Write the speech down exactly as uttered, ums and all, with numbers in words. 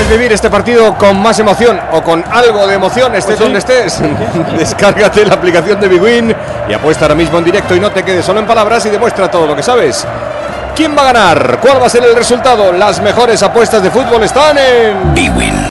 vivir este partido con más emoción o con algo de emoción, estés Pues sí. donde estés. Descárgate la aplicación de BigWin y apuesta ahora mismo en directo y no te quedes solo en palabras y demuestra todo lo que sabes. ¿Quién va a ganar? ¿Cuál va a ser el resultado? Las mejores apuestas de fútbol están en BigWin.